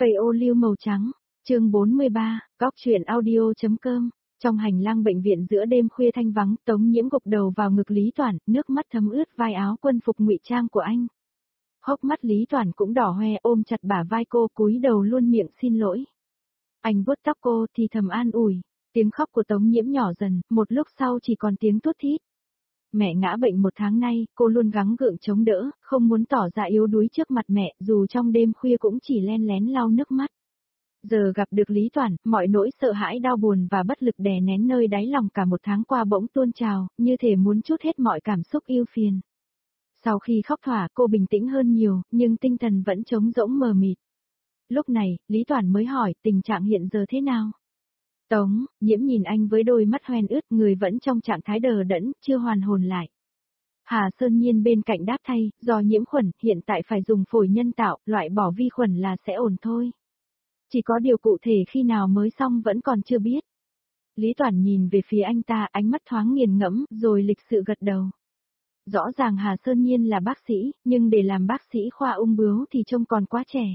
Cây ô liu màu trắng, chương 43, góc truyện audio.com. Trong hành lang bệnh viện giữa đêm khuya thanh vắng, Tống Nhiễm gục đầu vào ngực Lý Toản, nước mắt thấm ướt vai áo quân phục ngụy trang của anh. Hốc mắt Lý Toản cũng đỏ hoe, ôm chặt bả vai cô, cúi đầu luôn miệng xin lỗi. Anh vuốt tóc cô thì thầm an ủi, tiếng khóc của Tống Nhiễm nhỏ dần, một lúc sau chỉ còn tiếng thút thít. Mẹ ngã bệnh 1 tháng nay, cô luôn gắng gượng chống đỡ, không muốn tỏ ra yếu đuối trước mặt mẹ, dù trong đêm khuya cũng chỉ len lén lau nước mắt. Giờ gặp được Lý Toản, mọi nỗi sợ hãi đau buồn và bất lực đè nén nơi đáy lòng cả 1 tháng qua bỗng tuôn trào, như thể muốn trút hết mọi cảm xúc ưu phiền. Sau khi khóc thỏa, cô bình tĩnh hơn nhiều, nhưng tinh thần vẫn trống rỗng mờ mịt. Lúc này, Lý Toản mới hỏi, tình trạng hiện giờ thế nào? Tống Nhiễm nhìn anh với đôi mắt hoen ướt, người vẫn trong trạng thái đờ đẫn, chưa hoàn hồn lại. Hà Sơn Nhiên bên cạnh đáp thay, do nhiễm khuẩn, hiện tại phải dùng phổi nhân tạo, loại bỏ vi khuẩn là sẽ ổn thôi. Chỉ có điều cụ thể khi nào mới xong vẫn còn chưa biết. Lý Toản nhìn về phía anh ta, ánh mắt thoáng nghiền ngẫm, rồi lịch sự gật đầu. Rõ ràng Hà Sơn Nhiên là bác sĩ, nhưng để làm bác sĩ khoa ung bướu thì trông còn quá trẻ.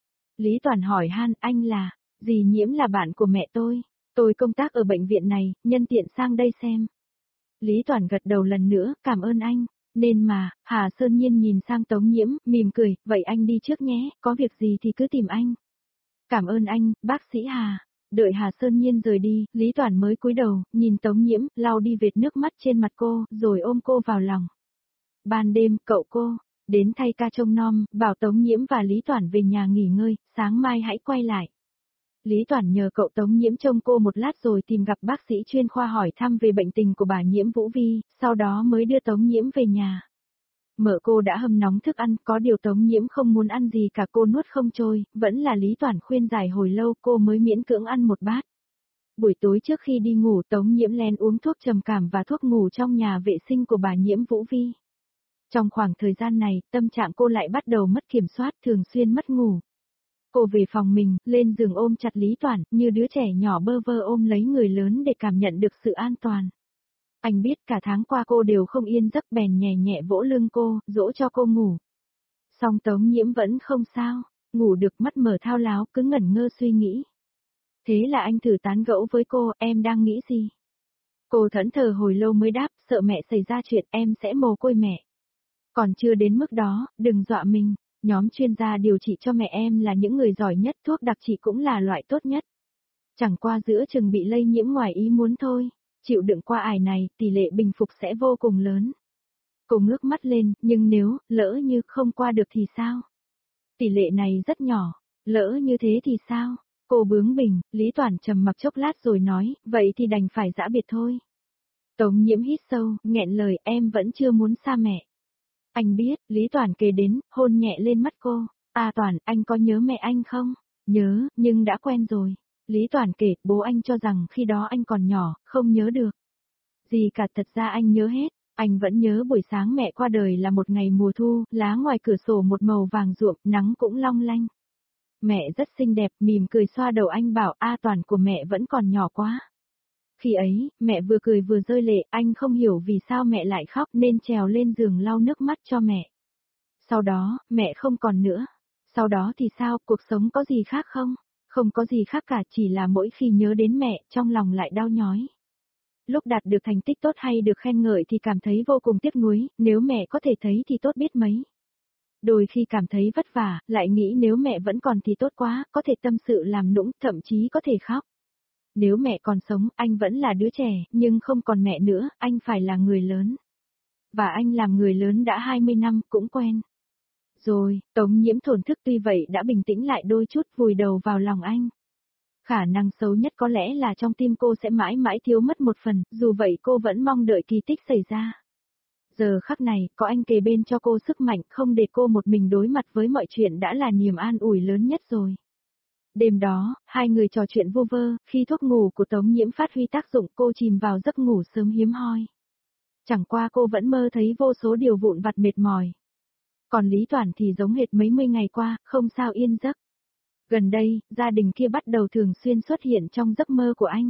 Lý Toản hỏi han, anh là, dì Nhiễm là bạn của mẹ tôi công tác ở bệnh viện này, nhân tiện sang đây xem. Lý Toản gật đầu lần nữa, cảm ơn anh, nên mà, Hà Sơn Nhiên nhìn sang Tống Nhiễm, mỉm cười, vậy anh đi trước nhé, có việc gì thì cứ tìm anh. Cảm ơn anh, bác sĩ Hà. Đợi Hà Sơn Nhiên rời đi, Lý Toản mới cúi đầu, nhìn Tống Nhiễm, lau đi vệt nước mắt trên mặt cô, rồi ôm cô vào lòng. Ban đêm, cậu cô, đến thay ca trông nom, bảo Tống Nhiễm và Lý Toản về nhà nghỉ ngơi, sáng mai hãy quay lại. Lý Toản nhờ cậu Tống Nhiễm trông cô một lát rồi tìm gặp bác sĩ chuyên khoa hỏi thăm về bệnh tình của bà Nhiễm Vũ Vi, sau đó mới đưa Tống Nhiễm về nhà. Mợ cô đã hâm nóng thức ăn, có điều Tống Nhiễm không muốn ăn gì cả, cô nuốt không trôi, vẫn là Lý Toản khuyên giải hồi lâu cô mới miễn cưỡng ăn một bát. Buổi tối trước khi đi ngủ, Tống Nhiễm lén uống thuốc trầm cảm và thuốc ngủ trong nhà vệ sinh của bà Nhiễm Vũ Vi. Trong khoảng thời gian này, tâm trạng cô lại bắt đầu mất kiểm soát, thường xuyên mất ngủ. Cô về phòng mình, lên giường ôm chặt Lý Toản, như đứa trẻ nhỏ bơ vơ ôm lấy người lớn để cảm nhận được sự an toàn. Anh biết cả tháng qua cô đều không yên giấc, bèn nhẹ nhẹ vỗ lưng cô, dỗ cho cô ngủ. Song Tống Nhiễm vẫn không sao, ngủ được, mắt mở thao láo, cứ ngẩn ngơ suy nghĩ. Thế là anh thử tán gẫu với cô, em đang nghĩ gì? Cô thẫn thờ hồi lâu mới đáp, sợ mẹ xảy ra chuyện, em sẽ mồ côi mẹ. Còn chưa đến mức đó, đừng dọa mình. Nhóm chuyên gia điều trị cho mẹ em là những người giỏi nhất, thuốc đặc trị cũng là loại tốt nhất. Chẳng qua giữa chừng bị lây nhiễm ngoài ý muốn thôi, chịu đựng qua ải này, tỷ lệ bình phục sẽ vô cùng lớn. Cô ngước mắt lên, nhưng nếu, lỡ như không qua được thì sao? Tỷ lệ này rất nhỏ, lỡ như thế thì sao? Cô bướng bỉnh, Lý Toản trầm mặc chốc lát rồi nói, vậy thì đành phải giã biệt thôi. Tống Nhiễm hít sâu, nghẹn lời, em vẫn chưa muốn xa mẹ. Anh biết, Lý Toản kề đến, hôn nhẹ lên mắt cô. À Toản, anh có nhớ mẹ anh không? Nhớ, nhưng đã quen rồi. Lý Toản kể, bố anh cho rằng khi đó anh còn nhỏ, không nhớ được. Gì cả, thật ra anh nhớ hết. Anh vẫn nhớ buổi sáng mẹ qua đời là một ngày mùa thu, lá ngoài cửa sổ một màu vàng ruộm, nắng cũng long lanh. Mẹ rất xinh đẹp, mỉm cười xoa đầu anh bảo, A Toản của mẹ vẫn còn nhỏ quá. Khi ấy, mẹ vừa cười vừa rơi lệ, anh không hiểu vì sao mẹ lại khóc nên trèo lên giường lau nước mắt cho mẹ. Sau đó, mẹ không còn nữa. Sau đó thì sao, cuộc sống có gì khác không? Không có gì khác cả, chỉ là mỗi khi nhớ đến mẹ, trong lòng lại đau nhói. Lúc đạt được thành tích tốt hay được khen ngợi thì cảm thấy vô cùng tiếc nuối, nếu mẹ có thể thấy thì tốt biết mấy. Đôi khi cảm thấy vất vả, lại nghĩ nếu mẹ vẫn còn thì tốt quá, có thể tâm sự làm nũng, thậm chí có thể khóc. Nếu mẹ còn sống, anh vẫn là đứa trẻ, nhưng không còn mẹ nữa, anh phải là người lớn. Và anh làm người lớn đã 20 năm, cũng quen. Rồi, Tống Nhiễm thổn thức tuy vậy đã bình tĩnh lại đôi chút, vùi đầu vào lòng anh. Khả năng xấu nhất có lẽ là trong tim cô sẽ mãi mãi thiếu mất một phần, dù vậy cô vẫn mong đợi kỳ tích xảy ra. Giờ khắc này, có anh kề bên cho cô sức mạnh, không để cô một mình đối mặt với mọi chuyện đã là niềm an ủi lớn nhất rồi. Đêm đó, hai người trò chuyện vu vơ, khi thuốc ngủ của Tống Nhiễm phát huy tác dụng cô chìm vào giấc ngủ sớm hiếm hoi. Chẳng qua cô vẫn mơ thấy vô số điều vụn vặt mệt mỏi. Còn Lý Toản thì giống hệt mấy mươi ngày qua, không sao yên giấc. Gần đây, gia đình kia bắt đầu thường xuyên xuất hiện trong giấc mơ của anh.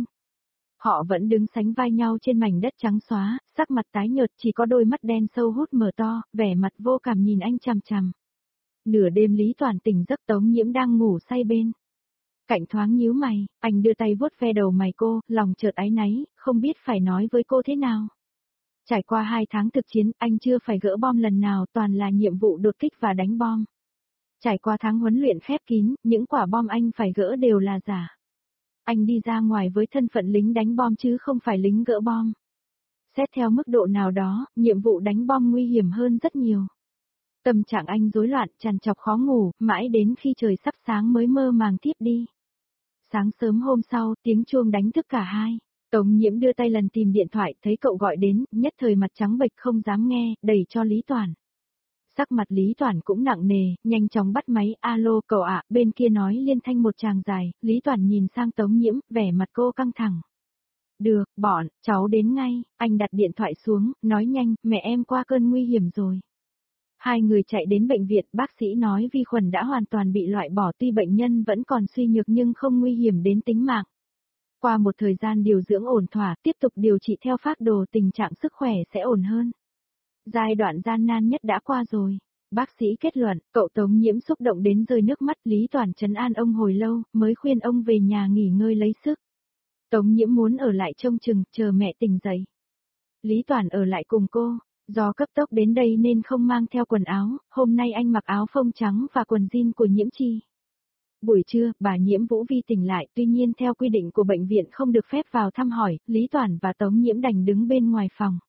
Họ vẫn đứng sánh vai nhau trên mảnh đất trắng xóa, sắc mặt tái nhợt, chỉ có đôi mắt đen sâu hút mở to, vẻ mặt vô cảm nhìn anh chằm chằm. Nửa đêm Lý Toàn tỉnh giấc Tống Nhiễm đang ngủ say bên. Cạnh thoáng nhíu mày, anh đưa tay vuốt ve đầu mày cô, lòng chợt áy náy, không biết phải nói với cô thế nào. Trải qua 2 tháng thực chiến, anh chưa phải gỡ bom lần nào, toàn là nhiệm vụ đột kích và đánh bom. Trải qua tháng huấn luyện khép kín, những quả bom anh phải gỡ đều là giả. Anh đi ra ngoài với thân phận lính đánh bom chứ không phải lính gỡ bom. Xét theo mức độ nào đó, nhiệm vụ đánh bom nguy hiểm hơn rất nhiều. Tâm trạng anh rối loạn, trằn trọc khó ngủ, mãi đến khi trời sắp sáng mới mơ màng thiếp đi. Sáng sớm hôm sau, tiếng chuông đánh thức cả hai. Tống Nhiễm đưa tay lần tìm điện thoại, thấy cậu gọi đến, nhất thời mặt trắng bệch không dám nghe, đẩy cho Lý Toàn. Sắc mặt Lý Toàn cũng nặng nề, nhanh chóng bắt máy, alo cậu ạ, bên kia nói liên thanh một tràng dài, Lý Toàn nhìn sang Tống Nhiễm, vẻ mặt cô căng thẳng. Được, cháu đến ngay, anh đặt điện thoại xuống, nói nhanh, mẹ em qua cơn nguy hiểm rồi. Hai người chạy đến bệnh viện, bác sĩ nói vi khuẩn đã hoàn toàn bị loại bỏ, tuy bệnh nhân vẫn còn suy nhược nhưng không nguy hiểm đến tính mạng. Qua một thời gian điều dưỡng ổn thỏa, tiếp tục điều trị theo phác đồ, tình trạng sức khỏe sẽ ổn hơn. Giai đoạn gian nan nhất đã qua rồi. Bác sĩ kết luận, cậu Tống Nhiễm xúc động đến rơi nước mắt, Lý Toàn trấn an ông hồi lâu, mới khuyên ông về nhà nghỉ ngơi lấy sức. Tống Nhiễm muốn ở lại trông chừng, chờ mẹ tỉnh dậy. Lý Toàn ở lại cùng cô, do cấp tốc đến đây nên không mang theo quần áo, hôm nay anh mặc áo phông trắng và quần jean của Nhiễm Chi. Buổi trưa, bà Nhiễm Vũ Vi tỉnh lại, tuy nhiên theo quy định của bệnh viện không được phép vào thăm hỏi, Lý Toàn và Tống Nhiễm đành đứng bên ngoài phòng.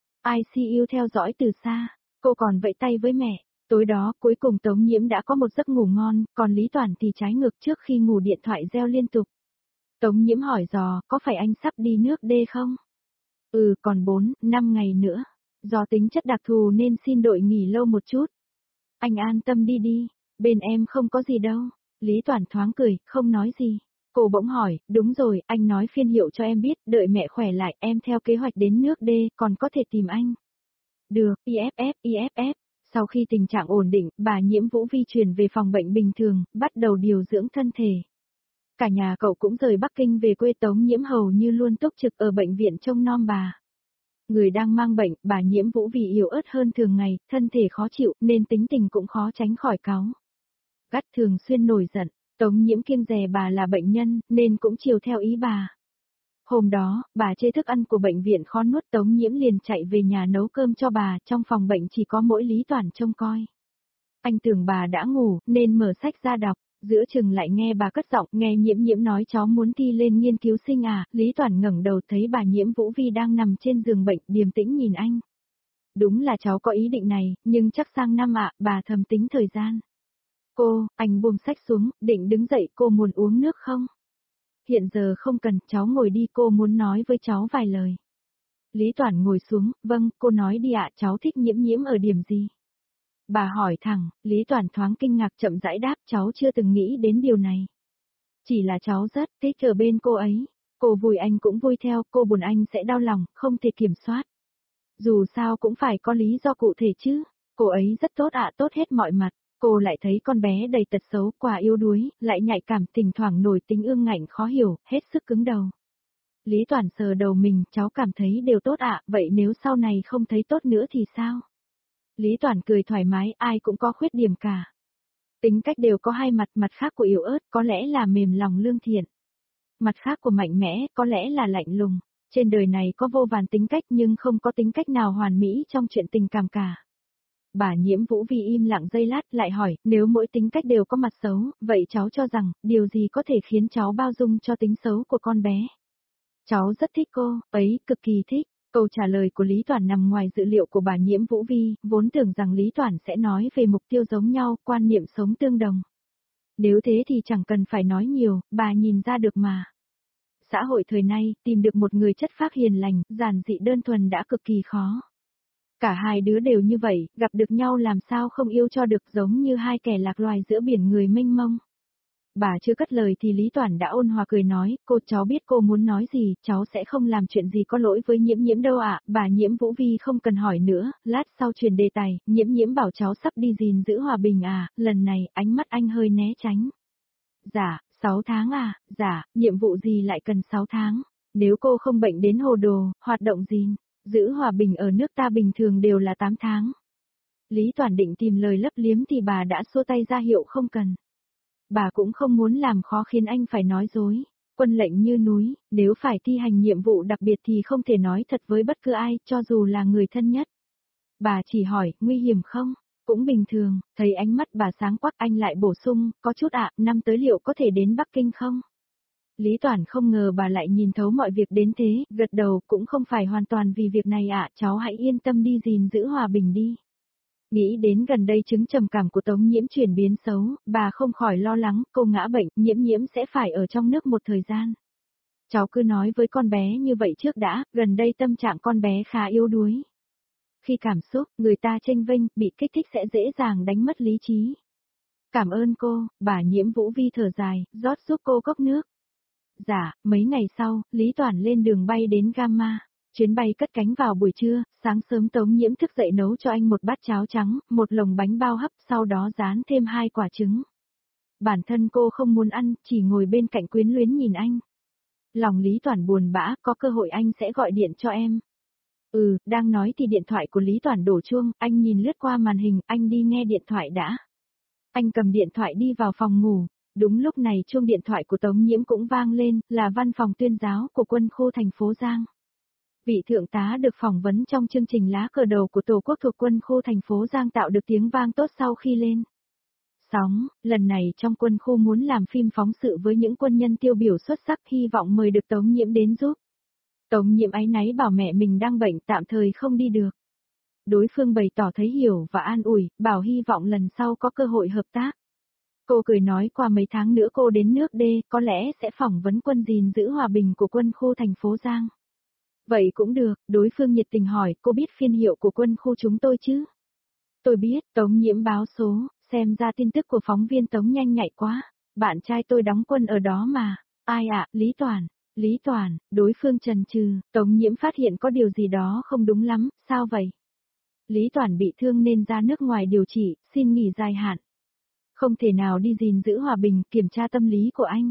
ICU theo dõi từ xa, cô còn vẫy tay với mẹ. Tối đó, cuối cùng Tống Nhiễm đã có một giấc ngủ ngon, còn Lý Toàn thì trái ngược, trước khi ngủ điện thoại reo liên tục. Tống Nhiễm hỏi dò, có phải anh sắp đi nước đê không? Ừ, còn 4-5 ngày nữa. Do tính chất đặc thù nên xin đội nghỉ lâu một chút. Anh an tâm đi đi, bên em không có gì đâu. Lý Toàn thoáng cười, không nói gì. Cô bỗng hỏi, đúng rồi, anh nói phiên hiệu cho em biết, đợi mẹ khỏe lại, em theo kế hoạch đến nước đê, còn có thể tìm anh. Được, IFF. Sau khi tình trạng ổn định, bà Nhiễm Vũ Vi chuyển về phòng bệnh bình thường, bắt đầu điều dưỡng thân thể. Cả nhà cậu cũng rời Bắc Kinh về quê, Tống Nhiễm hầu như luôn túc trực ở bệnh viện trông nom bà. Người đang mang bệnh, bà Nhiễm Vũ vì yếu ớt hơn thường ngày, thân thể khó chịu nên tính tình cũng khó tránh khỏi cáu gắt, thường xuyên nổi giận. Tống Nhiễm kiêng dè bà là bệnh nhân, nên cũng chiều theo ý bà. Hôm đó, bà chê thức ăn của bệnh viện khó nuốt, Tống Nhiễm liền chạy về nhà nấu cơm cho bà, trong phòng bệnh chỉ có mỗi Lý Toàn trông coi. Anh tưởng bà đã ngủ, nên mở sách ra đọc, giữa chừng lại nghe bà cất giọng, nghe Nhiễm nói cháu muốn thi lên nghiên cứu sinh à, Lý Toàn ngẩng đầu thấy bà Nhiễm Vũ Vi đang nằm trên giường bệnh, điềm tĩnh nhìn anh. Đúng là cháu có ý định này, nhưng chắc sang năm ạ, bà thầm tính thời gian. Anh buông sách xuống, định đứng dậy, cô muốn uống nước không? Hiện giờ không cần, cháu ngồi đi, cô muốn nói với cháu vài lời. Lý Toàn ngồi xuống, vâng, cô nói đi ạ, cháu thích Nhiễm ở điểm gì? Bà hỏi thẳng, Lý Toàn thoáng kinh ngạc chậm rãi đáp, cháu chưa từng nghĩ đến điều này. Chỉ là cháu rất thích ở bên cô ấy. Cô vui anh cũng vui theo, cô buồn anh sẽ đau lòng, không thể kiểm soát. Dù sao cũng phải có lý do cụ thể chứ. Cô ấy rất tốt ạ, tốt hết mọi mặt. Cô lại thấy con bé đầy tật xấu, quả yếu đuối, lại nhạy cảm, thỉnh thoảng nổi tính ương ngạnh khó hiểu, hết sức cứng đầu. Lý Toàn sờ đầu mình, cháu cảm thấy đều tốt ạ, vậy nếu sau này không thấy tốt nữa thì sao? Lý Toàn cười thoải mái, ai cũng có khuyết điểm cả. Tính cách đều có hai mặt, mặt khác của yếu ớt có lẽ là mềm lòng lương thiện. Mặt khác của mạnh mẽ có lẽ là lạnh lùng. Trên đời này có vô vàn tính cách nhưng không có tính cách nào hoàn mỹ trong chuyện tình cảm cả. Bà Nhiễm Vũ Vi im lặng giây lát lại hỏi, nếu mỗi tính cách đều có mặt xấu, vậy cháu cho rằng, điều gì có thể khiến cháu bao dung cho tính xấu của con bé? Cháu rất thích cô, ấy, cực kỳ thích. Câu trả lời của Lý Toàn nằm ngoài dự liệu của bà Nhiễm Vũ Vi, vốn tưởng rằng Lý Toàn sẽ nói về mục tiêu giống nhau, quan niệm sống tương đồng. Nếu thế thì chẳng cần phải nói nhiều, bà nhìn ra được mà. Xã hội thời nay, tìm được một người chất phác hiền lành, giản dị đơn thuần đã cực kỳ khó. Cả hai đứa đều như vậy, gặp được nhau làm sao không yêu cho được, giống như hai kẻ lạc loài giữa biển người mênh mông. Bà chưa cất lời thì Lý Toàn đã ôn hòa cười nói, cháu biết cô muốn nói gì, cháu sẽ không làm chuyện gì có lỗi với Nhiễm đâu ạ. Bà Nhiễm Vũ Vi không cần hỏi nữa, lát sau truyền đề tài, Nhiễm bảo cháu sắp đi gìn giữ hòa bình à, lần này ánh mắt anh hơi né tránh. Dạ, 6 tháng à, dạ, nhiệm vụ gì lại cần 6 tháng, nếu cô không bệnh đến hồ đồ, hoạt động gìn giữ hòa bình ở nước ta bình thường đều là 8 tháng. Lý Toàn định tìm lời lấp liếm thì bà đã xua tay ra hiệu không cần. Bà cũng không muốn làm khó khiến anh phải nói dối. Quân lệnh như núi, nếu phải thi hành nhiệm vụ đặc biệt thì không thể nói thật với bất cứ ai, cho dù là người thân nhất. Bà chỉ hỏi, nguy hiểm không? Cũng bình thường, thấy ánh mắt bà sáng quắc anh lại bổ sung, có chút ạ, năm tới liệu có thể đến Bắc Kinh không? Lý Toàn không ngờ bà lại nhìn thấu mọi việc đến thế, gật đầu, cũng không phải hoàn toàn vì việc này ạ, cháu hãy yên tâm đi gìn giữ hòa bình đi. Nghĩ đến gần đây chứng trầm cảm của Tống Nhiễm chuyển biến xấu, bà không khỏi lo lắng, cô ngã bệnh, Nhiễm sẽ phải ở trong nước một thời gian. Cháu cứ nói với con bé như vậy trước đã, gần đây tâm trạng con bé khá yếu đuối. Khi cảm xúc, người ta chênh vênh, bị kích thích sẽ dễ dàng đánh mất lý trí. Cảm ơn cô, bà Nhiễm Vũ Vi thở dài, rót giúp cô cốc nước. Dạ, mấy ngày sau, Lý Toàn lên đường bay đến Gamma. Chuyến bay cất cánh vào buổi trưa, sáng sớm Tống Nhiễm thức dậy nấu cho anh một bát cháo trắng, một lồng bánh bao hấp, sau đó rán thêm 2 quả trứng. Bản thân cô không muốn ăn, chỉ ngồi bên cạnh quyến luyến nhìn anh. Lòng Lý Toàn buồn bã, có cơ hội anh sẽ gọi điện cho em. Đang nói thì điện thoại của Lý Toàn đổ chuông, anh nhìn lướt qua màn hình, anh đi nghe điện thoại đã. Anh cầm điện thoại đi vào phòng ngủ. Đúng lúc này chuông điện thoại của Tống Nhiễm cũng vang lên, là văn phòng tuyên giáo của quân khu thành phố Giang. Vị thượng tá được phỏng vấn trong chương trình lá cờ đầu của Tổ quốc thuộc quân khu thành phố Giang tạo được tiếng vang tốt sau khi lên sóng, lần này trong quân khu muốn làm phim phóng sự với những quân nhân tiêu biểu xuất sắc, hy vọng mời được Tống Nhiễm đến giúp. Tống Nhiễm áy náy bảo mẹ mình đang bệnh tạm thời không đi được. Đối phương bày tỏ thấy hiểu và an ủi, bảo hy vọng lần sau có cơ hội hợp tác. Cô cười nói qua mấy tháng nữa cô đến nước D, có lẽ sẽ phỏng vấn quân gìn giữ hòa bình của quân khu thành phố Giang. Vậy cũng được, đối phương nhiệt tình hỏi, cô biết phiên hiệu của quân khu chúng tôi chứ? Tôi biết, Tống Nhiễm báo số, xem ra tin tức của phóng viên Tống nhanh nhạy quá. Bạn trai tôi đóng quân ở đó mà. Ai ạ, Lý Toàn. Lý Toàn, đối phương chần chừ, Tống Nhiễm phát hiện có điều gì đó không đúng lắm, sao vậy? Lý Toàn bị thương nên ra nước ngoài điều trị, xin nghỉ dài hạn. Không thể nào đi gìn giữ hòa bình, kiểm tra tâm lý của anh.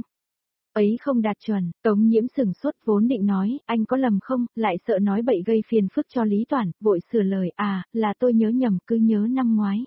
Ấy không đạt chuẩn, Tống Nhiễm sửng sốt vốn định nói, anh có lầm không, lại sợ nói bậy gây phiền phức cho Lý Toàn, vội sửa lời, là tôi nhớ nhầm, cứ nhớ năm ngoái.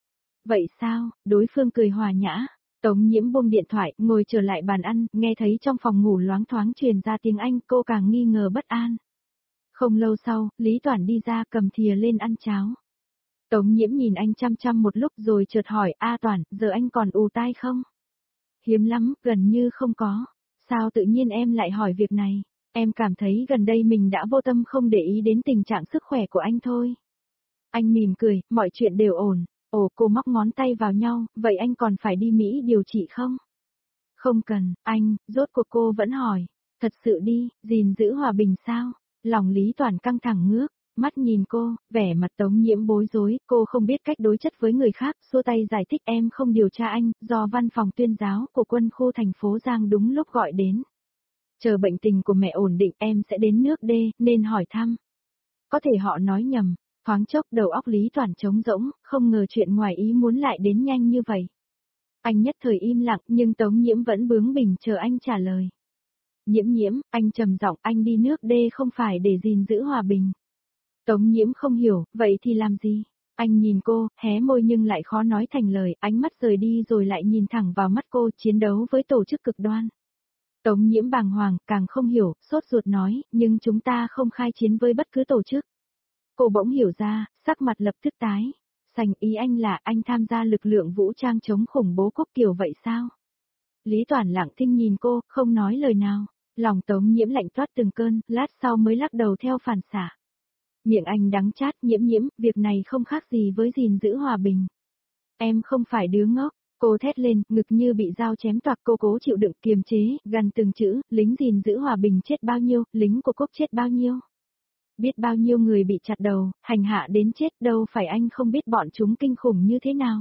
Vậy sao, đối phương cười hòa nhã. Tống Nhiễm buông điện thoại, ngồi trở lại bàn ăn, nghe thấy trong phòng ngủ loáng thoáng truyền ra tiếng Anh, cô càng nghi ngờ bất an. Không lâu sau, Lý Toàn đi ra cầm thìa lên ăn cháo. Tống Nhiễm nhìn anh chăm chăm một lúc rồi chợt hỏi, Toàn, giờ anh còn ù tai không? Hiếm lắm, gần như không có. Sao tự nhiên em lại hỏi việc này? Em cảm thấy gần đây mình đã vô tâm không để ý đến tình trạng sức khỏe của anh thôi. Anh mỉm cười, mọi chuyện đều ổn. Cô móc ngón tay vào nhau, vậy anh còn phải đi Mỹ điều trị không? Không cần, anh, rốt cuộc cô vẫn hỏi. Thật sự đi, gìn giữ hòa bình sao? Lòng Lý Toàn căng thẳng ngước, mắt nhìn cô, vẻ mặt Tống Nhiễm bối rối, cô không biết cách đối chất với người khác, xua tay giải thích em không điều tra anh, do văn phòng tuyên giáo của quân khu thành phố Giang đúng lúc gọi đến. Chờ bệnh tình của mẹ ổn định em sẽ đến nước D, nên hỏi thăm. Có thể họ nói nhầm, thoáng chốc đầu óc Lý Toàn trống rỗng, không ngờ chuyện ngoài ý muốn lại đến nhanh như vậy. Anh nhất thời im lặng nhưng Tống Nhiễm vẫn bướng bỉnh chờ anh trả lời. Nhiễm, anh trầm giọng, anh đi nước D không phải để gìn giữ hòa bình. Tống Nhiễm không hiểu, vậy thì làm gì? Anh nhìn cô, hé môi nhưng lại khó nói thành lời, ánh mắt rời đi rồi lại nhìn thẳng vào mắt cô, chiến đấu với tổ chức cực đoan. Tống Nhiễm bàng hoàng, càng không hiểu, sốt ruột nói, nhưng chúng ta không khai chiến với bất cứ tổ chức. Cô bỗng hiểu ra, sắc mặt lập tức tái. Sành ý anh là anh tham gia lực lượng vũ trang chống khủng bố quốc kiểu vậy sao? Lý Toàn lặng thinh nhìn cô, không nói lời nào. Lòng Tống Nhiễm lạnh toát từng cơn, lát sau mới lắc đầu theo phản xạ. Miệng anh đắng chát, Nhiễm, việc này không khác gì với gìn giữ hòa bình. Em không phải đứa ngốc, cô thét lên, ngực như bị dao chém toạc, cô cố chịu đựng kiềm chế, gần từng chữ, lính gìn giữ hòa bình chết bao nhiêu, lính của Cúc chết bao nhiêu. Biết bao nhiêu người bị chặt đầu, hành hạ đến chết, đâu phải anh không biết bọn chúng kinh khủng như thế nào.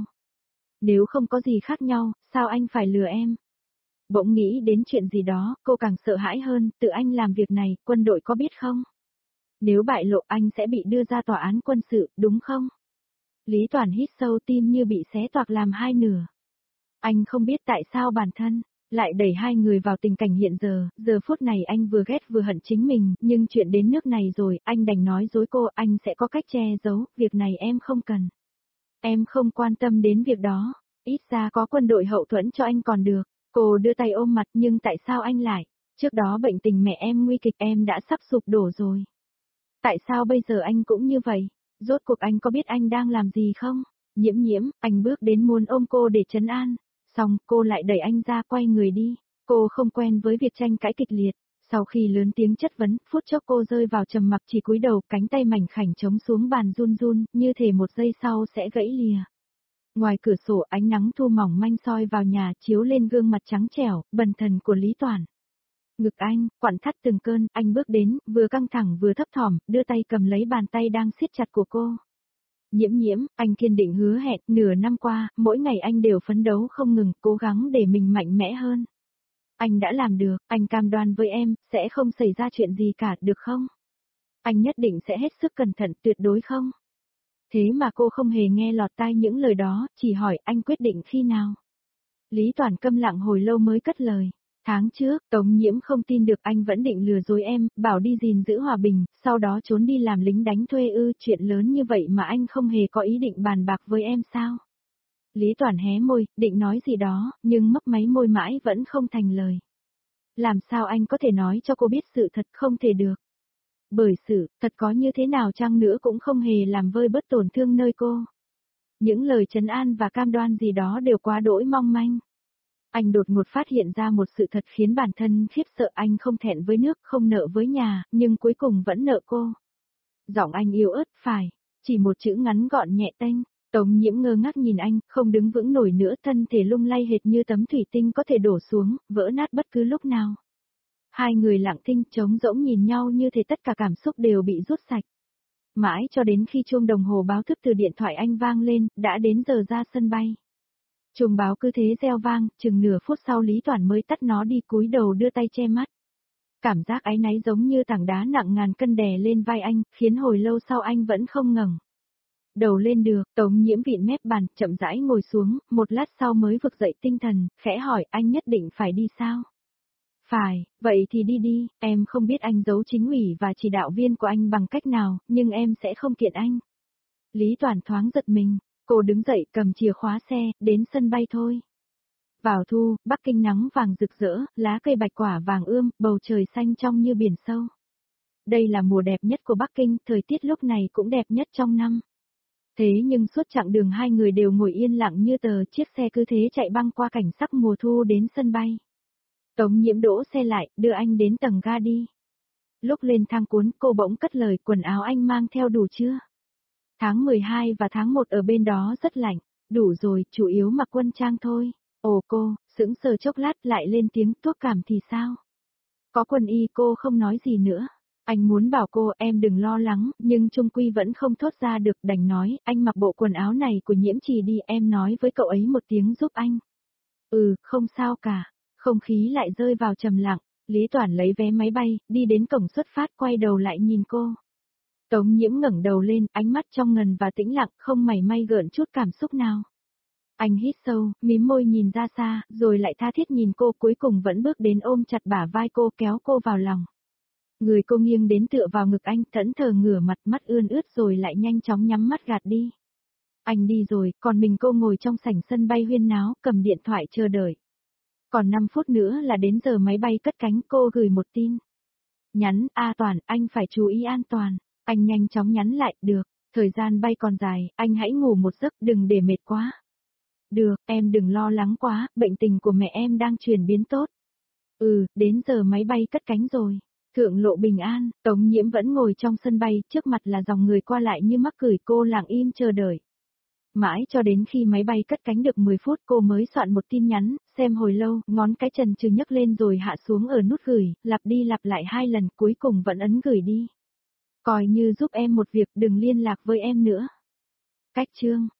Nếu không có gì khác nhau, sao anh phải lừa em? Bỗng nghĩ đến chuyện gì đó, cô càng sợ hãi hơn, tự anh làm việc này, quân đội có biết không? Nếu bại lộ anh sẽ bị đưa ra tòa án quân sự, đúng không? Lý Toàn hít sâu, tim như bị xé toạc làm hai nửa. Anh không biết tại sao bản thân lại đẩy hai người vào tình cảnh hiện giờ, giờ phút này anh vừa ghét vừa hận chính mình, nhưng chuyện đến nước này rồi, anh đành nói dối cô, anh sẽ có cách che giấu, việc này em không cần. Em không quan tâm đến việc đó, ít ra có quân đội hậu thuẫn cho anh còn được. Cô đưa tay ôm mặt, nhưng tại sao anh lại? Trước đó bệnh tình mẹ em nguy kịch, em đã sắp sụp đổ rồi. Tại sao bây giờ anh cũng như vậy? Rốt cuộc anh có biết anh đang làm gì không? Nhiễm nhiễm, anh bước đến muốn ôm cô để trấn an. Xong, cô lại đẩy anh ra quay người đi. Cô không quen với việc tranh cãi kịch liệt. Sau khi lớn tiếng chất vấn, phút chốc cô rơi vào trầm mặc, chỉ cúi đầu, cánh tay mảnh khảnh chống xuống bàn run run, như thể một giây sau sẽ gãy lìa. Ngoài cửa sổ ánh nắng thu mỏng manh soi vào nhà, chiếu lên gương mặt trắng trẻo, bần thần của Lý Toản. Ngực anh, quặn thắt từng cơn, anh bước đến, vừa căng thẳng vừa thấp thỏm, đưa tay cầm lấy bàn tay đang siết chặt của cô. Nhiễm nhiễm, anh kiên định hứa hẹn, nửa năm qua, mỗi ngày anh đều phấn đấu không ngừng, cố gắng để mình mạnh mẽ hơn. Anh đã làm được, anh cam đoan với em, sẽ không xảy ra chuyện gì cả, được không? Anh nhất định sẽ hết sức cẩn thận, tuyệt đối không? Thế mà cô không hề nghe lọt tai những lời đó, chỉ hỏi anh quyết định khi nào. Lý Toản câm lặng hồi lâu mới cất lời. Tháng trước, Tống Nhiễm không tin được anh vẫn định lừa dối em, bảo đi gìn giữ hòa bình, sau đó trốn đi làm lính đánh thuê ư, chuyện lớn như vậy mà anh không hề có ý định bàn bạc với em sao? Lý Toản hé môi, định nói gì đó, nhưng mấp máy môi mãi vẫn không thành lời. Làm sao anh có thể nói cho cô biết sự thật, không thể được. Bởi sự thật có như thế nào chăng nữa cũng không hề làm vơi bớt tổn thương nơi cô. Những lời trấn an và cam đoan gì đó đều quá đỗi mong manh. Anh đột ngột phát hiện ra một sự thật khiến bản thân khiếp sợ, anh không thẹn với nước, không nợ với nhà, nhưng cuối cùng vẫn nợ cô. Giọng anh yếu ớt, phải, chỉ một chữ ngắn gọn nhẹ tênh. Tống Nhiễm ngơ ngác nhìn anh, không đứng vững nổi nữa, thân thể lung lay hệt như tấm thủy tinh có thể đổ xuống, vỡ nát bất cứ lúc nào. Hai người lặng thinh trống rỗng nhìn nhau như thể tất cả cảm xúc đều bị rút sạch. Mãi cho đến khi chuông đồng hồ báo thức từ điện thoại anh vang lên, đã đến giờ ra sân bay. Chuông báo cứ thế reo vang, chừng nửa phút sau Lý Toản mới tắt nó đi, cúi đầu đưa tay che mắt. Cảm giác áy náy giống như tảng đá nặng ngàn cân đè lên vai anh, khiến hồi lâu sau anh vẫn không ngẩng đầu lên được. Tống Nhiễm vịn mép bàn, chậm rãi ngồi xuống, một lát sau mới vực dậy tinh thần, khẽ hỏi anh nhất định phải đi sao? Phải, vậy thì đi đi, em không biết anh giấu chính ủy và chỉ đạo viên của anh bằng cách nào, nhưng em sẽ không kiện anh. Lý Toản thoáng giật mình, cô đứng dậy cầm chìa khóa xe, đến sân bay thôi. Vào thu, Bắc Kinh nắng vàng rực rỡ, lá cây bạch quả vàng ươm, bầu trời xanh trong như biển sâu. Đây là mùa đẹp nhất của Bắc Kinh, thời tiết lúc này cũng đẹp nhất trong năm. Thế nhưng suốt chặng đường hai người đều ngồi yên lặng như tờ, chiếc xe cứ thế chạy băng qua cảnh sắc mùa thu đến sân bay. Tống Nhiễm đỗ xe lại, đưa anh đến tầng ga đi. Lúc lên thang cuốn, cô bỗng cất lời, quần áo anh mang theo đủ chưa? Tháng 12 và tháng 1 ở bên đó rất lạnh, đủ rồi, chủ yếu mặc quân trang thôi. Ồ cô, sững sờ chốc lát lại lên tiếng, thuốc cảm thì sao? Có quân y, cô không nói gì nữa. Anh muốn bảo cô em đừng lo lắng, nhưng trung quy vẫn không thốt ra được, đành nói, anh mặc bộ quần áo này của Nhiễm Trì đi, em nói với cậu ấy một tiếng giúp anh. Không sao cả. Không khí lại rơi vào trầm lặng, Lý Toản lấy vé máy bay, đi đến cổng xuất phát, quay đầu lại nhìn cô. Tống Nhiễm ngẩng đầu lên, ánh mắt trong ngần và tĩnh lặng, không mảy may gợn chút cảm xúc nào. Anh hít sâu, mím môi nhìn ra xa, rồi lại tha thiết nhìn cô, cuối cùng vẫn bước đến ôm chặt bả vai cô, kéo cô vào lòng. Người cô nghiêng đến tựa vào ngực anh, thẫn thờ ngửa mặt, mắt ươn ướt rồi lại nhanh chóng nhắm mắt gạt đi. Anh đi rồi, còn mình cô ngồi trong sảnh sân bay huyên náo, cầm điện thoại chờ đợi. Còn 5 phút nữa là đến giờ máy bay cất cánh, cô gửi một tin. Nhắn, Toản, anh phải chú ý an toàn. Anh nhanh chóng nhắn lại, được, thời gian bay còn dài, anh hãy ngủ một giấc, đừng để mệt quá. Được, em đừng lo lắng quá, bệnh tình của mẹ em đang chuyển biến tốt. Đến giờ máy bay cất cánh rồi. Thượng lộ bình an, Tống Nhiễm vẫn ngồi trong sân bay, trước mặt là dòng người qua lại như mắc cười, cô lặng im chờ đợi. Mãi cho đến khi máy bay cất cánh được 10 phút cô mới soạn một tin nhắn, xem hồi lâu, ngón cái trần trừ nhấc lên rồi hạ xuống ở nút gửi, lặp đi lặp lại 2 lần, cuối cùng vẫn ấn gửi đi. Coi như giúp em một việc, đừng liên lạc với em nữa. Cách chương